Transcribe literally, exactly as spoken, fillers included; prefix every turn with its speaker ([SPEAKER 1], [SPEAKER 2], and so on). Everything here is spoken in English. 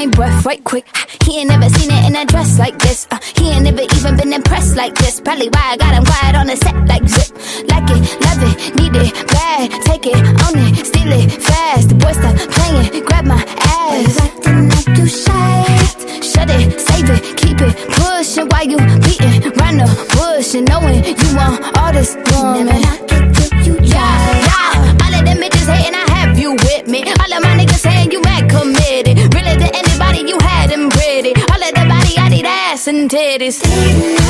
[SPEAKER 1] my breath right quick. He ain't never seen it in a dress like this. uh, He ain't never even been impressed like this. Probably why I got him quiet on the set like zip. Like it, love it, need it, bad. Take it, own it, steal it, fast. The boy stop playing, grab my ass. Acting like you shy. Shut it, save it, keep it pushing while you beating round the bush and knowing you want all this woman. Never knock it till you try. Yeah, all of them bitches hating, I have you with me. All of my niggas saying you mad committed. Really to anybody, you had them pretty. All of the body, I need ass and titties.